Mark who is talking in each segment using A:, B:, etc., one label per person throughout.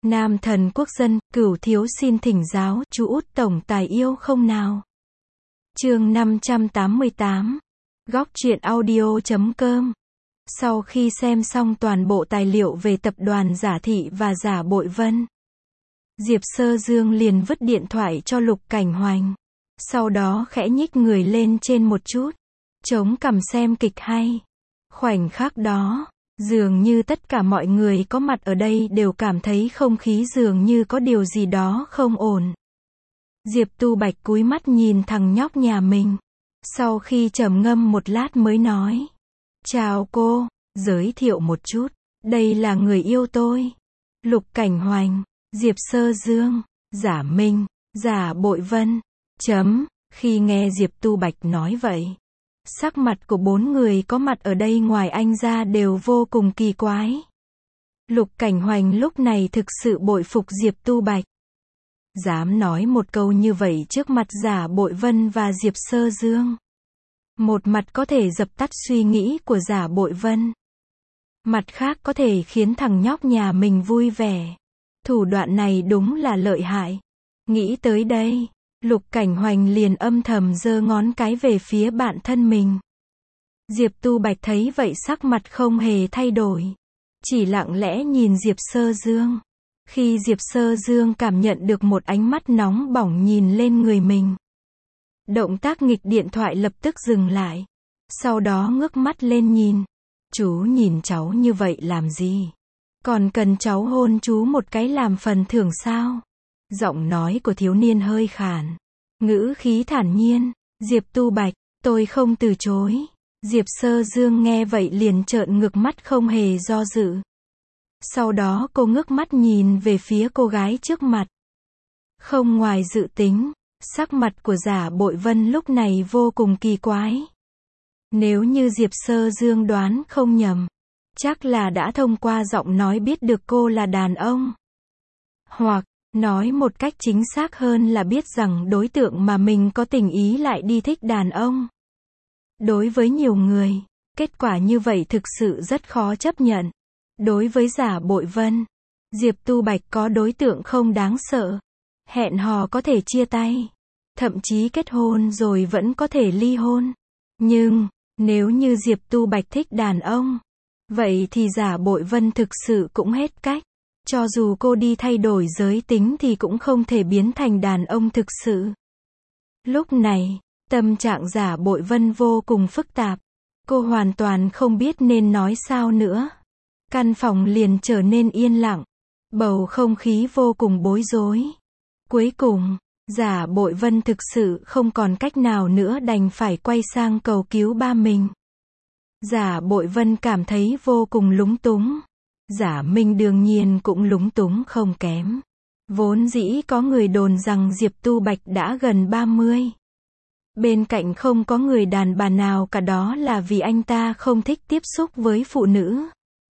A: Nam thần quốc dân, Cửu thiếu xin thỉnh giáo, chú út tổng tài yêu không nào? Chương 588. Góc truyện audio.com. Sau khi xem xong toàn bộ tài liệu về tập đoàn Giả Thị và Giả Bội Vân, Diệp Sơ Dương liền vứt điện thoại cho Lục Cảnh Hoành. Sau đó khẽ nhích người lên trên một chút, chống cằm xem kịch hay. Khoảnh khắc đó, dường như tất cả mọi người có mặt ở đây đều cảm thấy không khí dường như có điều gì đó không ổn. Diệp Tu Bạch cúi mắt nhìn thằng nhóc nhà mình. Sau khi trầm ngâm một lát mới nói. Chào cô, giới thiệu một chút. Đây là người yêu tôi. Lục Cảnh Hoành, Diệp Sơ Dương, Giả Minh, Giả Bội Vân. Khi nghe Diệp Tu Bạch nói vậy, sắc mặt của bốn người có mặt ở đây ngoài anh ra đều vô cùng kỳ quái. Lục Cảnh Hoành lúc này thực sự bội phục Diệp Tu Bạch. Dám nói một câu như vậy trước mặt Giả Bội Vân và Diệp Sơ Dương. Một mặt có thể dập tắt suy nghĩ của Giả Bội Vân. Mặt khác có thể khiến thằng nhóc nhà mình vui vẻ. Thủ đoạn này đúng là lợi hại. Nghĩ tới đây, Lục Cảnh Hoành liền âm thầm giơ ngón cái về phía bạn thân mình. Diệp Tu Bạch thấy vậy sắc mặt không hề thay đổi. Chỉ lặng lẽ nhìn Diệp Sơ Dương. Khi Diệp Sơ Dương cảm nhận được một ánh mắt nóng bỏng nhìn lên người mình, động tác nghịch điện thoại lập tức dừng lại. Sau đó ngước mắt lên nhìn. Chú nhìn cháu như vậy làm gì? Còn cần cháu hôn chú một cái làm phần thưởng sao? Giọng nói của thiếu niên hơi khàn, ngữ khí thản nhiên. Diệp Tu Bạch, tôi không từ chối. Diệp Sơ Dương nghe vậy liền trợn ngược mắt không hề do dự. Sau đó cô ngước mắt nhìn về phía cô gái trước mặt. Không ngoài dự tính, sắc mặt của Giả Bội Vân lúc này vô cùng kỳ quái. Nếu như Diệp Sơ Dương đoán không nhầm, chắc là đã thông qua giọng nói biết được cô là đàn ông. Hoặc, nói một cách chính xác hơn là biết rằng đối tượng mà mình có tình ý lại đi thích đàn ông. Đối với nhiều người, kết quả như vậy thực sự rất khó chấp nhận. Đối với Giả Bội Vân, Diệp Tu Bạch có đối tượng không đáng sợ. Hẹn hò có thể chia tay, thậm chí kết hôn rồi vẫn có thể ly hôn. Nhưng, nếu như Diệp Tu Bạch thích đàn ông, vậy thì Giả Bội Vân thực sự cũng hết cách. Cho dù cô đi thay đổi giới tính thì cũng không thể biến thành đàn ông thực sự. Lúc này, tâm trạng Giả Bội Vân vô cùng phức tạp. Cô hoàn toàn không biết nên nói sao nữa. Căn phòng liền trở nên yên lặng. Bầu không khí vô cùng bối rối. Cuối cùng, Giả Bội Vân thực sự không còn cách nào nữa đành phải quay sang cầu cứu ba mình. Giả Bội Vân cảm thấy vô cùng lúng túng. Giả Minh đương nhiên cũng lúng túng không kém. Vốn dĩ có người đồn rằng Diệp Tu Bạch đã gần 30. Bên cạnh không có người đàn bà nào cả, đó là vì anh ta không thích tiếp xúc với phụ nữ.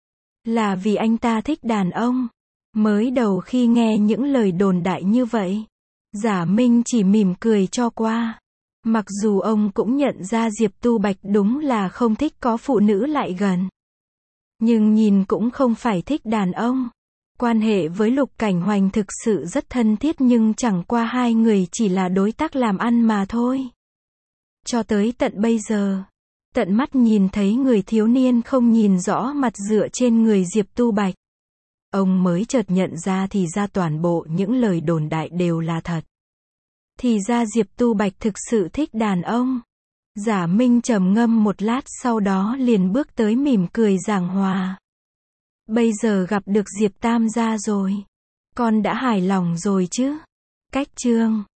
A: Là vì anh ta thích đàn ông. Mới đầu khi nghe những lời đồn đại như vậy, Giả Minh chỉ mỉm cười cho qua. Mặc dù ông cũng nhận ra Diệp Tu Bạch đúng là không thích có phụ nữ lại gần. Nhưng nhìn cũng không phải thích đàn ông. Quan hệ với Lục Cảnh Hoành thực sự rất thân thiết nhưng chẳng qua hai người chỉ là đối tác làm ăn mà thôi. Cho tới tận bây giờ, tận mắt nhìn thấy người thiếu niên không nhìn rõ mặt dựa trên người Diệp Tu Bạch, ông mới chợt nhận ra thì ra toàn bộ những lời đồn đại đều là thật. Thì ra Diệp Tu Bạch thực sự thích đàn ông. Giả Minh trầm ngâm một lát sau đó liền bước tới mỉm cười giảng hòa. Bây giờ gặp được Diệp Tam gia rồi. Con đã hài lòng rồi chứ? Cách chương